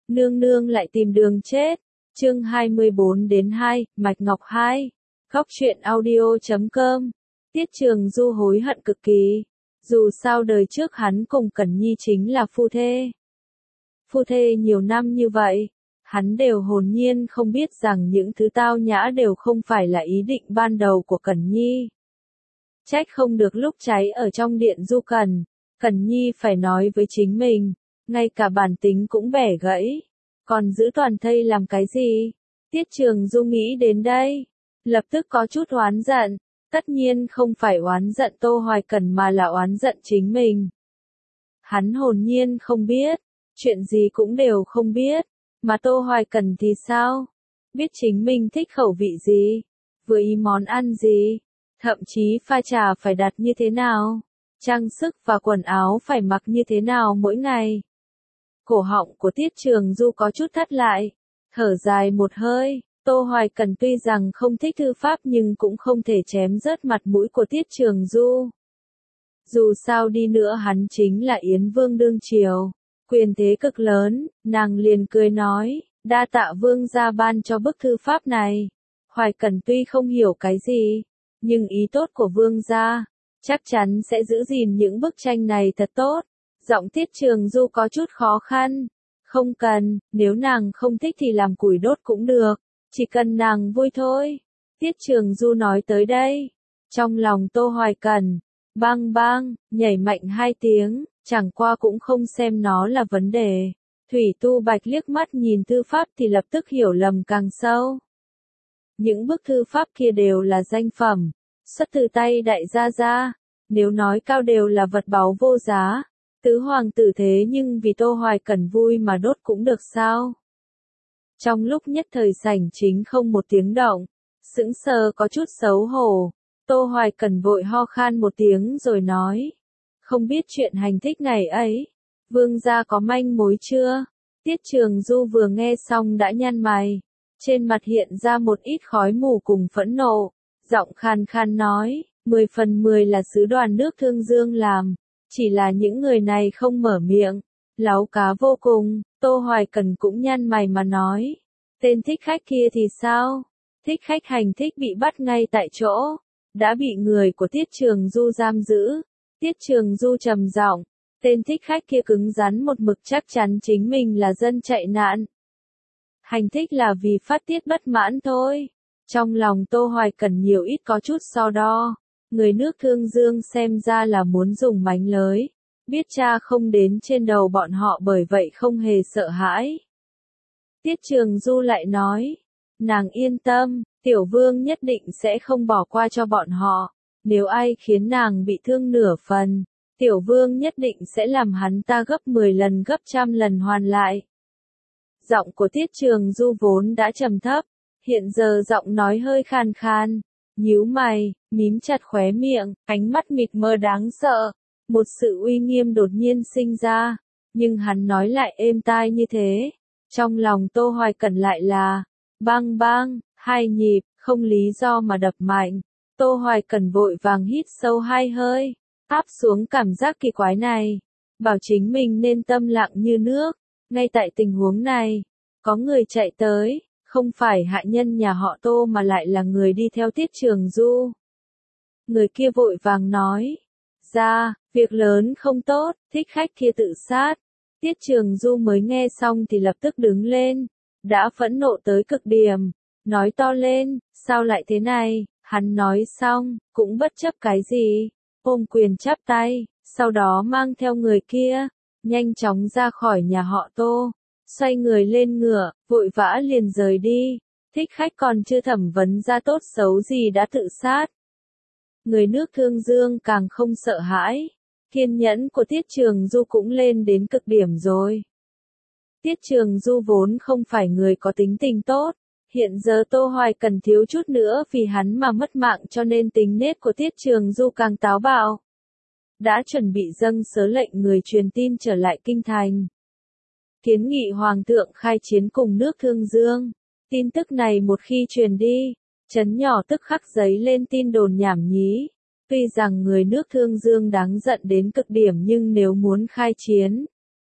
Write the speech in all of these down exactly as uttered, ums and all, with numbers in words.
nương nương lại tìm đường chết. Chương hai mươi bốn đến hai, Mạch Ngọc hai. Góc truyện audio chấm com. Tiết Trường Du hối hận cực kỳ. Dù sao đời trước hắn cùng Cẩn Nhi chính là phu thê. Phu thê nhiều năm như vậy, hắn đều hồn nhiên không biết rằng những thứ tao nhã đều không phải là ý định ban đầu của Cẩn Nhi. Trách không được lúc cháy ở trong điện Du Cẩn, Cẩn Nhi phải nói với chính mình, ngay cả bản tính cũng bẻ gãy, còn giữ toàn thây làm cái gì? Tiết Trường Du nghĩ đến đây, lập tức có chút oán giận, tất nhiên không phải oán giận Tô Hoài Cẩn mà là oán giận chính mình. Hắn hồn nhiên không biết, chuyện gì cũng đều không biết, mà Tô Hoài Cẩn thì sao? Biết chính mình thích khẩu vị gì, vừa ý món ăn gì, thậm chí pha trà phải đặt như thế nào, trang sức và quần áo phải mặc như thế nào mỗi ngày. Cổ họng của Tiết Trường Du có chút thắt lại, thở dài một hơi. Tô Hoài Cẩn tuy rằng không thích thư pháp nhưng cũng không thể chém rớt mặt mũi của Tiết Trường Du. Dù sao đi nữa hắn chính là Yến Vương đương triều, quyền thế cực lớn, nàng liền cười nói, đa tạ Vương gia ban cho bức thư pháp này. Hoài Cẩn tuy không hiểu cái gì, nhưng ý tốt của Vương gia, chắc chắn sẽ giữ gìn những bức tranh này thật tốt. Giọng Tiết Trường Du có chút khó khăn, không cần, nếu nàng không thích thì làm củi đốt cũng được. Chỉ cần nàng vui thôi. Tiết Trường Du nói tới đây. Trong lòng Tô Hoài Cẩn, bang bang, nhảy mạnh hai tiếng, chẳng qua cũng không xem nó là vấn đề. Thủy Tu Bạch liếc mắt nhìn thư pháp thì lập tức hiểu lầm càng sâu. Những bức thư pháp kia đều là danh phẩm, xuất từ tay đại gia gia, nếu nói cao đều là vật báu vô giá. Tứ hoàng tử thế nhưng vì Tô Hoài Cẩn vui mà đốt cũng được sao? Trong lúc nhất thời sảnh chính không một tiếng động, sững sờ có chút xấu hổ, Tô Hoài Cẩn vội ho khan một tiếng rồi nói, không biết chuyện hành thích ngày ấy, Vương gia có manh mối chưa? Tiết Trường Du vừa nghe xong đã nhăn mày, trên mặt hiện ra một ít khói mù cùng phẫn nộ, giọng khan khan nói, mười phần mười là sứ đoàn nước Thương Dương làm, chỉ là những người này không mở miệng. Láu cá vô cùng, Tô Hoài Cẩn cũng nhăn mày mà nói. Tên thích khách kia thì sao? Thích khách hành thích bị bắt ngay tại chỗ. Đã bị người của Tiết Trường Du giam giữ. Tiết Trường Du trầm giọng. Tên thích khách kia cứng rắn một mực chắc chắn chính mình là dân chạy nạn. Hành thích là vì phát tiết bất mãn thôi. Trong lòng Tô Hoài Cẩn nhiều ít có chút so đo. Người nước Thương Dương xem ra là muốn dùng mánh lới. Biết cha không đến trên đầu bọn họ bởi vậy không hề sợ hãi. Tiết Trường Du lại nói, nàng yên tâm, Tiểu Vương nhất định sẽ không bỏ qua cho bọn họ. Nếu ai khiến nàng bị thương nửa phần, Tiểu Vương nhất định sẽ làm hắn ta gấp mười lần gấp trăm lần hoàn lại. Giọng của Tiết Trường Du vốn đã trầm thấp, hiện giờ giọng nói hơi khan khan, nhíu mày, mím chặt khóe miệng, ánh mắt mịt mờ đáng sợ. Một sự uy nghiêm đột nhiên sinh ra, nhưng hắn nói lại êm tai như thế. Trong lòng Tô Hoài Cẩn lại là, bang bang, hai nhịp, không lý do mà đập mạnh. Tô Hoài Cẩn vội vàng hít sâu hai hơi, áp xuống cảm giác kỳ quái này. Bảo chính mình nên tâm lặng như nước. Ngay tại tình huống này, có người chạy tới, không phải hạ nhân nhà họ Tô mà lại là người đi theo Tiết Trường Du. Người kia vội vàng nói, ra, việc lớn không tốt, thích khách kia tự sát. Tiết Trường Du mới nghe xong thì lập tức đứng lên, đã phẫn nộ tới cực điểm, nói to lên, sao lại thế này, hắn nói xong, cũng bất chấp cái gì, ôm quyền chắp tay, sau đó mang theo người kia, nhanh chóng ra khỏi nhà họ Tô, xoay người lên ngựa, vội vã liền rời đi, thích khách còn chưa thẩm vấn ra tốt xấu gì đã tự sát. Người nước Thương Dương càng không sợ hãi, kiên nhẫn của Tiết Trường Du cũng lên đến cực điểm rồi. Tiết Trường Du vốn không phải người có tính tình tốt, hiện giờ Tô Hoài Cẩn thiếu chút nữa vì hắn mà mất mạng cho nên tính nết của Tiết Trường Du càng táo bạo. Đã chuẩn bị dâng sớ lệnh người truyền tin trở lại kinh thành. Kiến nghị Hoàng thượng khai chiến cùng nước Thương Dương. Tin tức này một khi truyền đi, trấn nhỏ tức khắc giấy lên tin đồn nhảm nhí. Tuy rằng người nước Thương Dương đáng giận đến cực điểm nhưng nếu muốn khai chiến,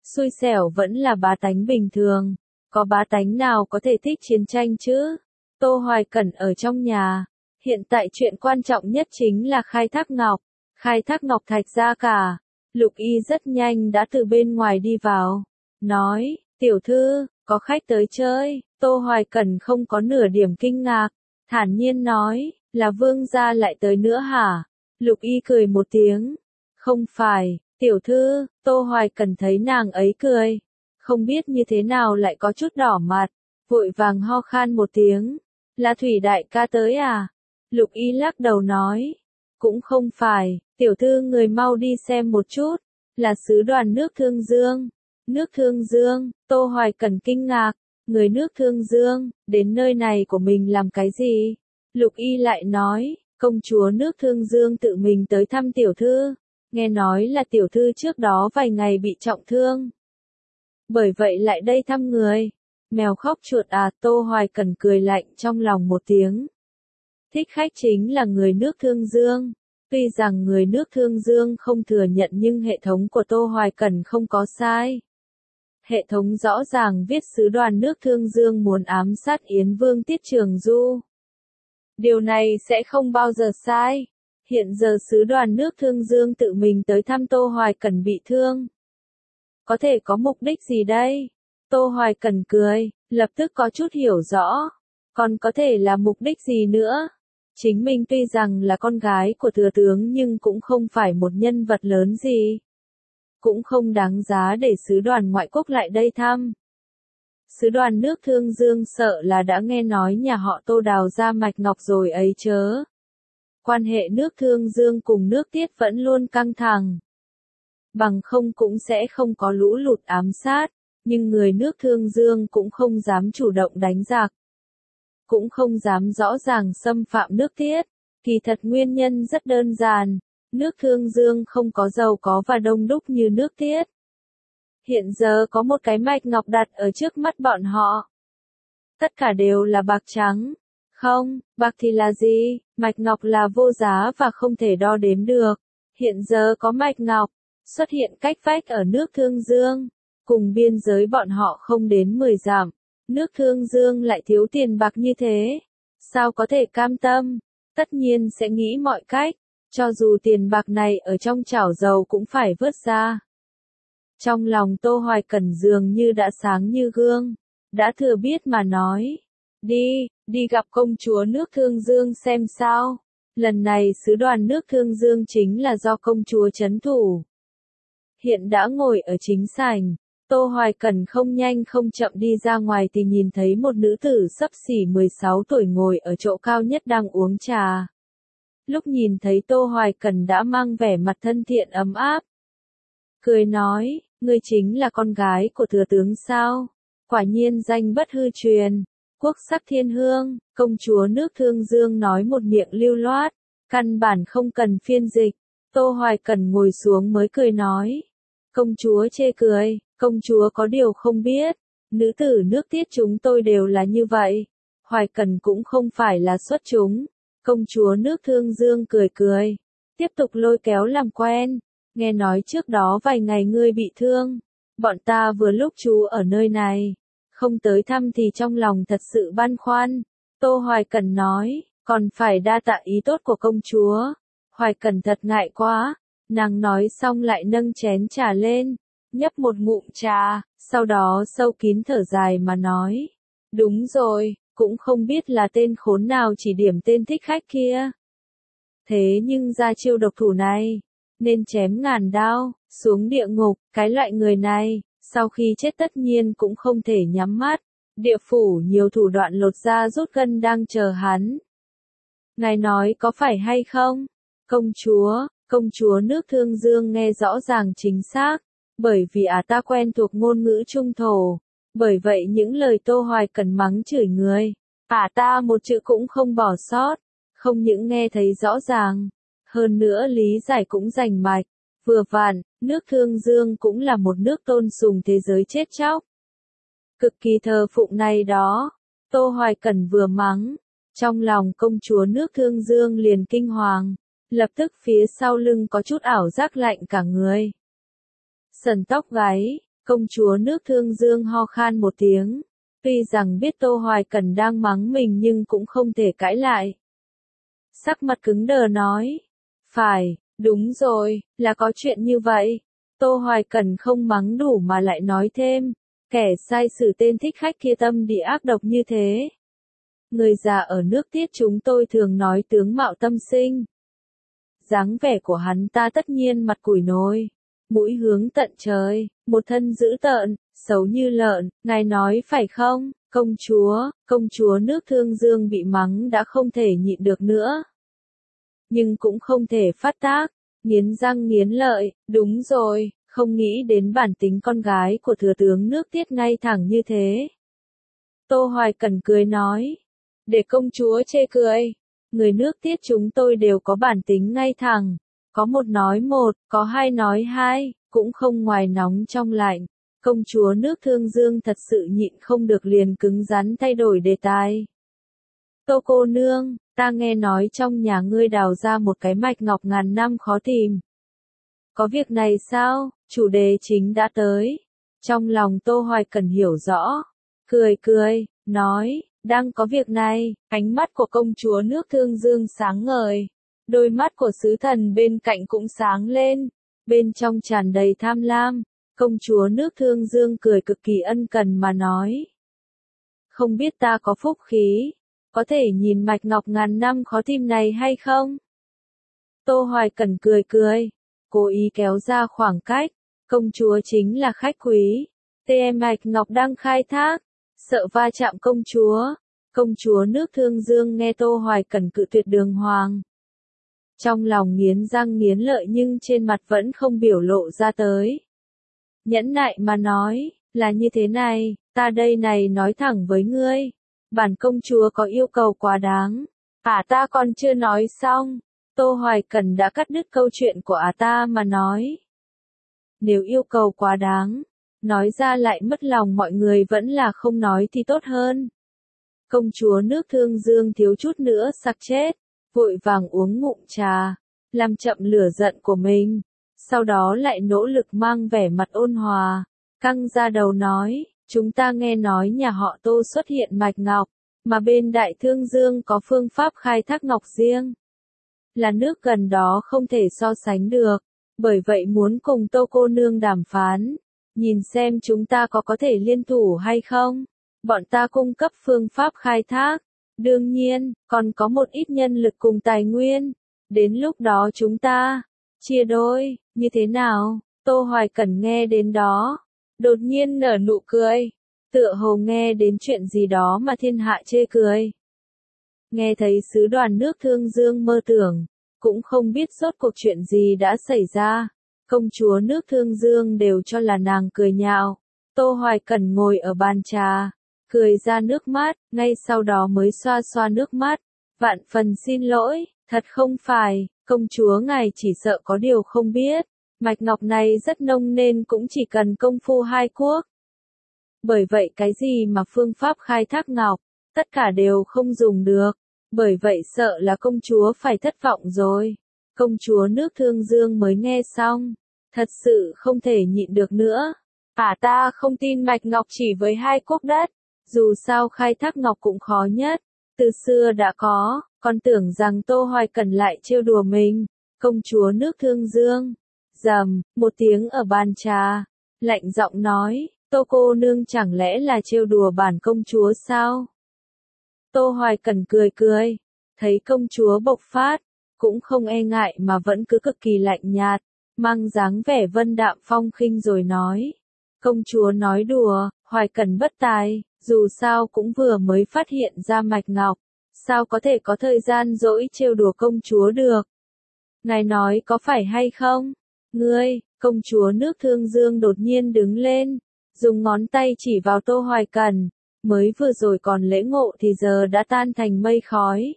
Xui xẻo vẫn là bá tánh bình thường, có bá tánh nào có thể thích chiến tranh chứ? Tô Hoài Cẩn ở trong nhà, hiện tại chuyện quan trọng nhất chính là khai thác ngọc, khai thác ngọc thạch ra cả. Lục Y rất nhanh đã từ bên ngoài đi vào, nói, tiểu thư, có khách tới chơi. Tô Hoài Cẩn không có nửa điểm kinh ngạc, thản nhiên nói, là vương gia lại tới nữa hả? Lục Y cười một tiếng, không phải, tiểu thư. Tô Hoài Cẩn thấy nàng ấy cười, không biết như thế nào lại có chút đỏ mặt, vội vàng ho khan một tiếng, là Thủy đại ca tới à? Lục Y lắc đầu nói, cũng không phải, tiểu thư người mau đi xem một chút, là sứ đoàn nước Thương Dương. Nước Thương Dương. Tô Hoài Cẩn kinh ngạc, người nước Thương Dương, đến nơi này của mình làm cái gì? Lục Y lại nói, công chúa nước Thương Dương tự mình tới thăm tiểu thư, nghe nói là tiểu thư trước đó vài ngày bị trọng thương. Bởi vậy lại đây thăm người. Mèo khóc chuột à? Tô Hoài Cẩn cười lạnh trong lòng một tiếng. Thích khách chính là người nước Thương Dương. Tuy rằng người nước Thương Dương không thừa nhận nhưng hệ thống của Tô Hoài Cẩn không có sai. Hệ thống rõ ràng viết sứ đoàn nước Thương Dương muốn ám sát Yến Vương Tiết Trường Du. Điều này sẽ không bao giờ sai. Hiện giờ sứ đoàn nước Thương Dương tự mình tới thăm Tô Hoài Cẩn bị thương. Có thể có mục đích gì đây? Tô Hoài Cẩn cười, lập tức có chút hiểu rõ. Còn có thể là mục đích gì nữa? Chính mình tuy rằng là con gái của thừa tướng nhưng cũng không phải một nhân vật lớn gì. Cũng không đáng giá để sứ đoàn ngoại quốc lại đây thăm. Sứ đoàn nước Thương Dương sợ là đã nghe nói nhà họ Tô đào ra mạch ngọc rồi ấy chớ. Quan hệ nước Thương Dương cùng nước Tiết vẫn luôn căng thẳng. Bằng không cũng sẽ không có lũ lụt ám sát, nhưng người nước Thương Dương cũng không dám chủ động đánh giặc. Cũng không dám rõ ràng xâm phạm nước Tiết. Kỳ thật nguyên nhân rất đơn giản, nước Thương Dương không có giàu có và đông đúc như nước Tiết. Hiện giờ có một cái mạch ngọc đặt ở trước mắt bọn họ. Tất cả đều là bạc trắng. Không, bạc thì là gì? Mạch ngọc là vô giá và không thể đo đếm được. Hiện giờ có mạch ngọc xuất hiện cách vách ở nước Thương Dương, cùng biên giới bọn họ không đến mười dặm. Nước Thương Dương lại thiếu tiền bạc như thế, sao có thể cam tâm? Tất nhiên sẽ nghĩ mọi cách, cho dù tiền bạc này ở trong chảo dầu cũng phải vớt ra. Trong lòng Tô Hoài Cẩn dường như đã sáng như gương, đã thừa biết mà nói, đi, đi gặp công chúa nước Thương Dương xem sao. Lần này sứ đoàn nước Thương Dương chính là do công chúa trấn thủ. Hiện đã ngồi ở chính sảnh, Tô Hoài Cẩn không nhanh không chậm đi ra ngoài thì nhìn thấy một nữ tử xấp xỉ mười sáu tuổi ngồi ở chỗ cao nhất đang uống trà. Lúc nhìn thấy Tô Hoài Cẩn đã mang vẻ mặt thân thiện ấm áp. Cười nói, ngươi chính là con gái của thừa tướng sao? Quả nhiên danh bất hư truyền, quốc sắc thiên hương. Công chúa nước Thương Dương nói một miệng lưu loát, căn bản không cần phiên dịch. Tô Hoài Cẩn ngồi xuống mới cười nói. Công chúa chê cười, công chúa có điều không biết, nữ tử nước Tiết chúng tôi đều là như vậy. Hoài Cẩn cũng không phải là xuất chúng. Công chúa nước Thương Dương cười cười, tiếp tục lôi kéo làm quen. Nghe nói trước đó vài ngày ngươi bị thương, bọn ta vừa lúc trú ở nơi này, không tới thăm thì trong lòng thật sự băn khoăn. Tô Hoài Cẩn nói, còn phải đa tạ ý tốt của công chúa. Hoài Cẩn thật ngại quá, nàng nói xong lại nâng chén trà lên, nhấp một ngụm trà, sau đó sâu kín thở dài mà nói, đúng rồi, cũng không biết là tên khốn nào chỉ điểm tên thích khách kia. Thế nhưng ra chiêu độc thủ này, nên chém ngàn đao, xuống địa ngục. Cái loại người này, sau khi chết tất nhiên cũng không thể nhắm mắt. Địa phủ nhiều thủ đoạn lột da rút gân đang chờ hắn. Ngài nói có phải hay không? Công chúa, công chúa nước Thương Dương nghe rõ ràng chính xác, bởi vì à ta quen thuộc ngôn ngữ trung thổ. Bởi vậy những lời Tô Hoài Cẩn mắng chửi người, à ta một chữ cũng không bỏ sót, không những nghe thấy rõ ràng, hơn nữa lý giải cũng rành mạch. Vừa vặn, nước Thương Dương cũng là một nước tôn sùng thế giới chết chóc. Cực kỳ thờ phụng này đó. Tô Hoài Cẩn vừa mắng, trong lòng công chúa nước Thương Dương liền kinh hoàng, lập tức phía sau lưng có chút ảo giác lạnh cả người. Sần tóc gáy, Công chúa nước Thương Dương ho khan một tiếng. Tuy rằng biết Tô Hoài Cẩn đang mắng mình nhưng cũng không thể cãi lại. Sắc mặt cứng đờ nói. Phải, đúng rồi, là có chuyện như vậy. Tô Hoài Cẩn không mắng đủ mà lại nói thêm. Kẻ sai sử tên thích khách kia tâm địa ác độc như thế. Người già ở nước Tiết chúng tôi thường nói tướng mạo tâm sinh. Dáng vẻ của hắn ta tất nhiên mặt củi nồi, mũi hướng tận trời, một thân dữ tợn, xấu như lợn, ngài nói phải không, công chúa, công chúa nước Thương Dương bị mắng đã không thể nhịn được nữa. Nhưng cũng không thể phát tác, nghiến răng nghiến lợi, đúng rồi, không nghĩ đến bản tính con gái của thừa tướng nước Tiết ngay thẳng như thế. Tô Hoài Cẩn cười nói, để công chúa chê cười, người nước Tiết chúng tôi đều có bản tính ngay thẳng, có một nói một, có hai nói hai, cũng không ngoài nóng trong lạnh. Công chúa nước Thương Dương thật sự nhịn không được liền cứng rắn thay đổi đề tài. Tô cô nương, ta nghe nói trong nhà ngươi đào ra một cái mạch ngọc ngàn năm khó tìm. Có việc này sao? Chủ đề chính đã tới. Trong lòng Tô Hoài Cẩn hiểu rõ. Cười cười, nói, đang có việc này, ánh mắt của công chúa nước Thương Dương sáng ngời. Đôi mắt của sứ thần bên cạnh cũng sáng lên. Bên trong tràn đầy tham lam. Công chúa nước Thương Dương cười cực kỳ ân cần mà nói. Không biết ta có phúc khí, có thể nhìn mạch ngọc ngàn năm khó tìm này hay không? Tô Hoài Cẩn cười cười, cố ý kéo ra khoảng cách. Công chúa chính là khách quý. Tê mạch ngọc đang khai thác. Sợ va chạm công chúa. Công chúa nước Thương Dương nghe Tô Hoài Cẩn cự tuyệt đường hoàng. Trong lòng nghiến răng nghiến lợi nhưng trên mặt vẫn không biểu lộ ra tới. Nhẫn nại mà nói, là như thế này, ta đây này nói thẳng với ngươi. Bản công chúa có yêu cầu quá đáng. À ta còn chưa nói xong. Tô Hoài Cẩn đã cắt đứt câu chuyện của à ta mà nói. Nếu yêu cầu quá đáng, nói ra lại mất lòng mọi người vẫn là không nói thì tốt hơn. Công chúa nước Thương Dương thiếu chút nữa sặc chết, vội vàng uống ngụm trà, làm chậm lửa giận của mình. Sau đó lại nỗ lực mang vẻ mặt ôn hòa, căng ra đầu nói, chúng ta nghe nói nhà họ Tô xuất hiện mạch ngọc, mà bên Đại Thương Dương có phương pháp khai thác ngọc riêng. Là nước gần đó không thể so sánh được, bởi vậy muốn cùng Tô cô nương đàm phán, nhìn xem chúng ta có có thể liên thủ hay không. Bọn ta cung cấp phương pháp khai thác, đương nhiên, còn có một ít nhân lực cùng tài nguyên, đến lúc đó chúng ta chia đôi, như thế nào? Tô Hoài Cẩn nghe đến đó, đột nhiên nở nụ cười, tựa hồ nghe đến chuyện gì đó mà thiên hạ chê cười. Nghe thấy sứ đoàn nước Thương Dương mơ tưởng, cũng không biết rốt cuộc chuyện gì đã xảy ra, công chúa nước Thương Dương đều cho là nàng cười nhạo. Tô Hoài Cẩn ngồi ở bàn trà, cười ra nước mắt, ngay sau đó mới xoa xoa nước mắt, vạn phần xin lỗi, thật không phải. Công chúa ngài chỉ sợ có điều không biết, mạch ngọc này rất nông nên cũng chỉ cần công phu hai quốc. Bởi vậy cái gì mà phương pháp khai thác ngọc, tất cả đều không dùng được, bởi vậy sợ là công chúa phải thất vọng rồi. Công chúa nước Thương Dương mới nghe xong, thật sự không thể nhịn được nữa. À ta không tin mạch ngọc chỉ với hai quốc đất, dù sao khai thác ngọc cũng khó nhất, từ xưa đã có. Còn tưởng rằng Tô Hoài Cẩn lại trêu đùa mình. Công chúa nước Thương Dương, rầm, một tiếng ở bàn trà, lạnh giọng nói, Tô cô nương chẳng lẽ là trêu đùa bản công chúa sao? Tô Hoài Cẩn cười cười, thấy công chúa bộc phát, cũng không e ngại mà vẫn cứ cực kỳ lạnh nhạt, mang dáng vẻ vân đạm phong khinh rồi nói. Công chúa nói đùa, Hoài Cẩn bất tài, dù sao cũng vừa mới phát hiện ra mạch ngọc. Sao có thể có thời gian dỗi trêu đùa công chúa được? Ngài nói có phải hay không? Ngươi, công chúa nước Thương Dương đột nhiên đứng lên, dùng ngón tay chỉ vào Tô Hoài Cẩn, mới vừa rồi còn lễ ngộ thì giờ đã tan thành mây khói.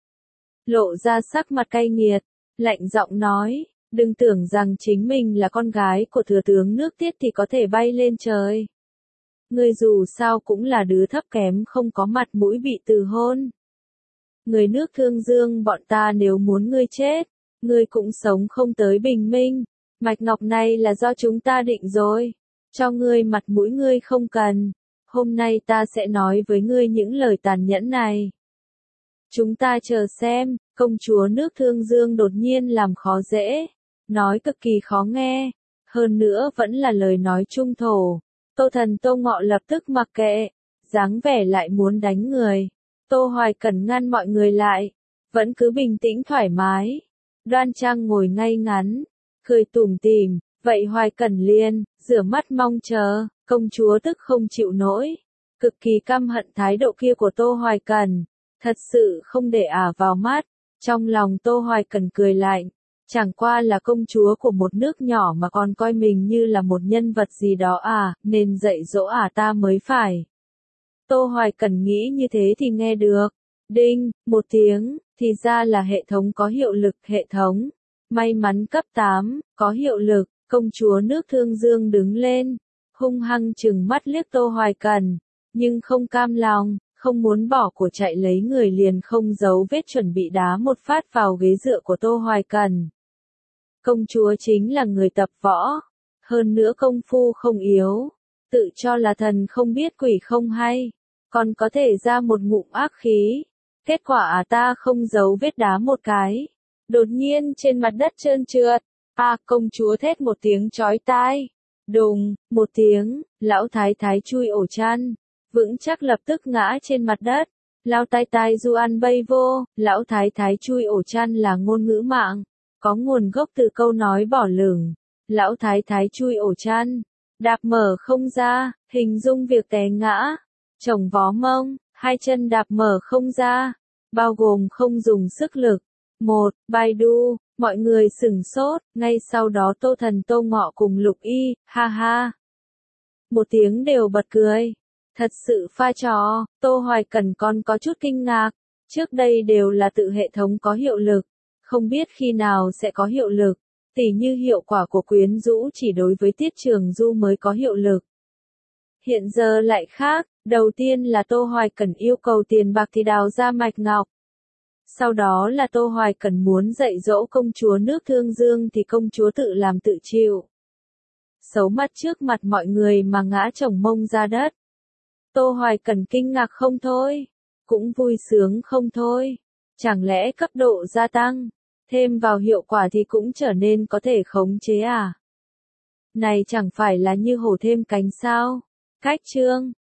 Lộ ra sắc mặt cay nghiệt, lạnh giọng nói, đừng tưởng rằng chính mình là con gái của thừa tướng nước Tiết thì có thể bay lên trời. Ngươi dù sao cũng là đứa thấp kém không có mặt mũi bị từ hôn. Người nước Thương Dương bọn ta nếu muốn ngươi chết, ngươi cũng sống không tới bình minh. Mạch ngọc này là do chúng ta định rồi. Cho ngươi mặt mũi ngươi không cần. Hôm nay ta sẽ nói với ngươi những lời tàn nhẫn này. Chúng ta chờ xem, công chúa nước Thương Dương đột nhiên làm khó dễ. Nói cực kỳ khó nghe. Hơn nữa vẫn là lời nói trung thổ. Tô Thần Tô Ngọ lập tức mặc kệ. Dáng vẻ lại muốn đánh người. Tô Hoài Cẩn ngăn mọi người lại. Vẫn cứ bình tĩnh thoải mái. Đoan trang ngồi ngay ngắn. Cười tủm tỉm. Vậy Hoài Cẩn liền, rửa mắt mong chờ. Công chúa tức không chịu nổi. Cực kỳ căm hận thái độ kia của Tô Hoài Cẩn. Thật sự không để ả vào mắt. Trong lòng Tô Hoài Cẩn cười lạnh. Chẳng qua là công chúa của một nước nhỏ mà còn coi mình như là một nhân vật gì đó à, nên dạy dỗ ả ta mới phải. Tô Hoài Cẩn nghĩ như thế thì nghe được. Đinh, một tiếng, thì ra là hệ thống có hiệu lực, hệ thống. May mắn cấp tám, có hiệu lực, công chúa nước Thương Dương đứng lên. Hung hăng trừng mắt liếc Tô Hoài Cẩn. Nhưng không cam lòng, không muốn bỏ của chạy lấy người liền không giấu vết chuẩn bị đá một phát vào ghế dựa của Tô Hoài Cẩn. Công chúa chính là người tập võ. Hơn nữa công phu không yếu. Tự cho là thần không biết quỷ không hay. Còn có thể ra một ngụm ác khí. Kết quả à ta không giấu vết đá một cái. Đột nhiên trên mặt đất trơn trượt. À công chúa thét một tiếng chói tai. Đùng, một tiếng, lão thái thái chui ổ chăn. Vững chắc lập tức ngã trên mặt đất. Lao tai tai du ăn bay vô, lão thái thái chui ổ chăn là ngôn ngữ mạng. Có nguồn gốc từ câu nói bỏ lửng. Lão thái thái chui ổ chăn. Đạp mở không ra, hình dung việc té ngã. Chồng vó mông, hai chân đạp mở không ra. Bao gồm không dùng sức lực. Một, Baidu, mọi người sửng sốt, ngay sau đó Tô Thần Tô Ngọ cùng Lục Y, ha ha. Một tiếng đều bật cười. Thật sự pha trò, Tô Hoài Cẩn còn có chút kinh ngạc. Trước đây đều là tự hệ thống có hiệu lực. Không biết khi nào sẽ có hiệu lực. Tỉ như hiệu quả của quyến rũ chỉ đối với Tiết Trường Du mới có hiệu lực. Hiện giờ lại khác, đầu tiên là Tô Hoài Cẩn yêu cầu tiền bạc thì đào ra mạch ngọc. Sau đó là Tô Hoài Cẩn muốn dạy dỗ công chúa nước Thương Dương thì công chúa tự làm tự chịu. Xấu mặt trước mặt mọi người mà ngã chồng mông ra đất. Tô Hoài Cẩn kinh ngạc không thôi. Cũng vui sướng không thôi. Chẳng lẽ cấp độ gia tăng. Thêm vào hiệu quả thì cũng trở nên có thể khống chế à? Này chẳng phải là như hổ thêm cánh sao? Cách chương.